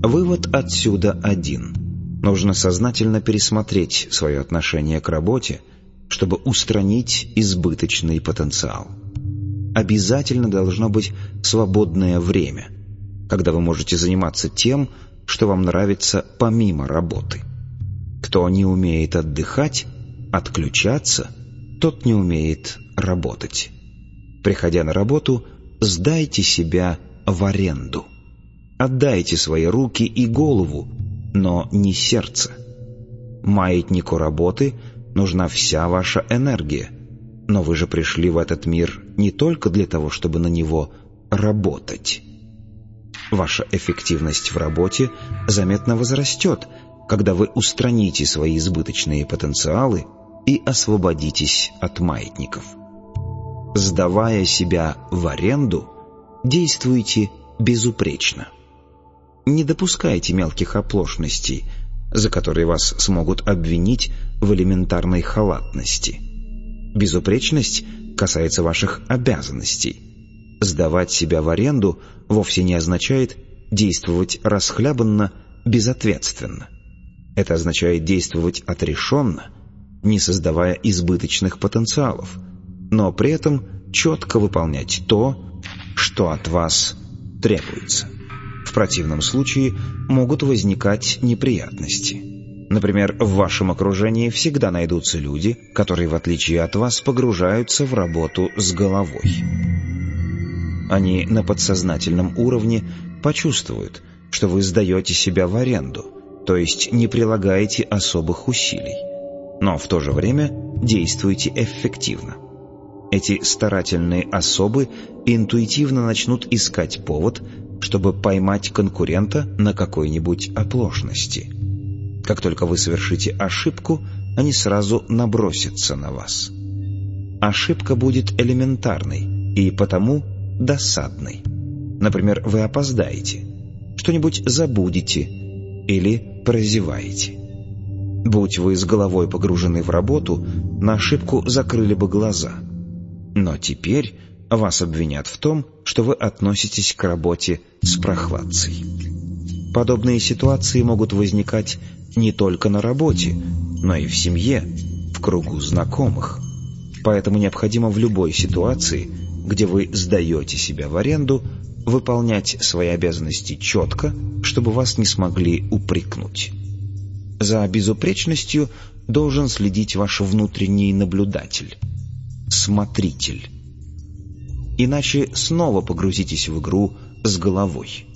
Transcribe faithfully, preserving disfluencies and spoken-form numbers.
Вывод отсюда один. Нужно сознательно пересмотреть свое отношение к работе, чтобы устранить избыточный потенциал. Обязательно должно быть свободное время, когда вы можете заниматься тем, что вам нравится помимо работы. Кто не умеет отдыхать, отключаться, тот не умеет работать. Приходя на работу, сдайте себя в аренду. Отдайте свои руки и голову, но не сердце. Маятнику работы нужна вся ваша энергия, но вы же пришли в этот мир не только для того, чтобы на него работать. Ваша эффективность в работе заметно возрастет, когда вы устраните свои избыточные потенциалы и освободитесь от маятников. Сдавая себя в аренду, действуйте безупречно. Не допускайте мелких оплошностей, за которые вас смогут обвинить в элементарной халатности. Безупречность касается ваших обязанностей. Сдавать себя в аренду вовсе не означает действовать расхлябанно, безответственно. Это означает действовать отрешенно, не создавая избыточных потенциалов, но при этом четко выполнять то, что от вас требуется. В противном случае могут возникать неприятности. Например, в вашем окружении всегда найдутся люди, которые, в отличие от вас, погружаются в работу с головой. Они на подсознательном уровне почувствуют, что вы сдаете себя в аренду, то есть не прилагаете особых усилий, но в то же время действуете эффективно. Эти старательные особы интуитивно начнут искать повод, чтобы поймать конкурента на какой-нибудь оплошности. Как только вы совершите ошибку, они сразу набросятся на вас. Ошибка будет элементарной и потому досадной. Например, вы опоздаете, что-нибудь забудете или прозеваете. Будь вы с головой погружены в работу, на ошибку закрыли бы глаза. Но теперь вас обвинят в том, что вы относитесь к работе с прохладцей. Подобные ситуации могут возникать не только на работе, но и в семье, в кругу знакомых. Поэтому необходимо в любой ситуации, где вы сдаете себя в аренду, выполнять свои обязанности четко, чтобы вас не смогли упрекнуть. За безупречностью должен следить ваш внутренний наблюдатель, смотритель. Иначе снова погрузитесь в игру с головой.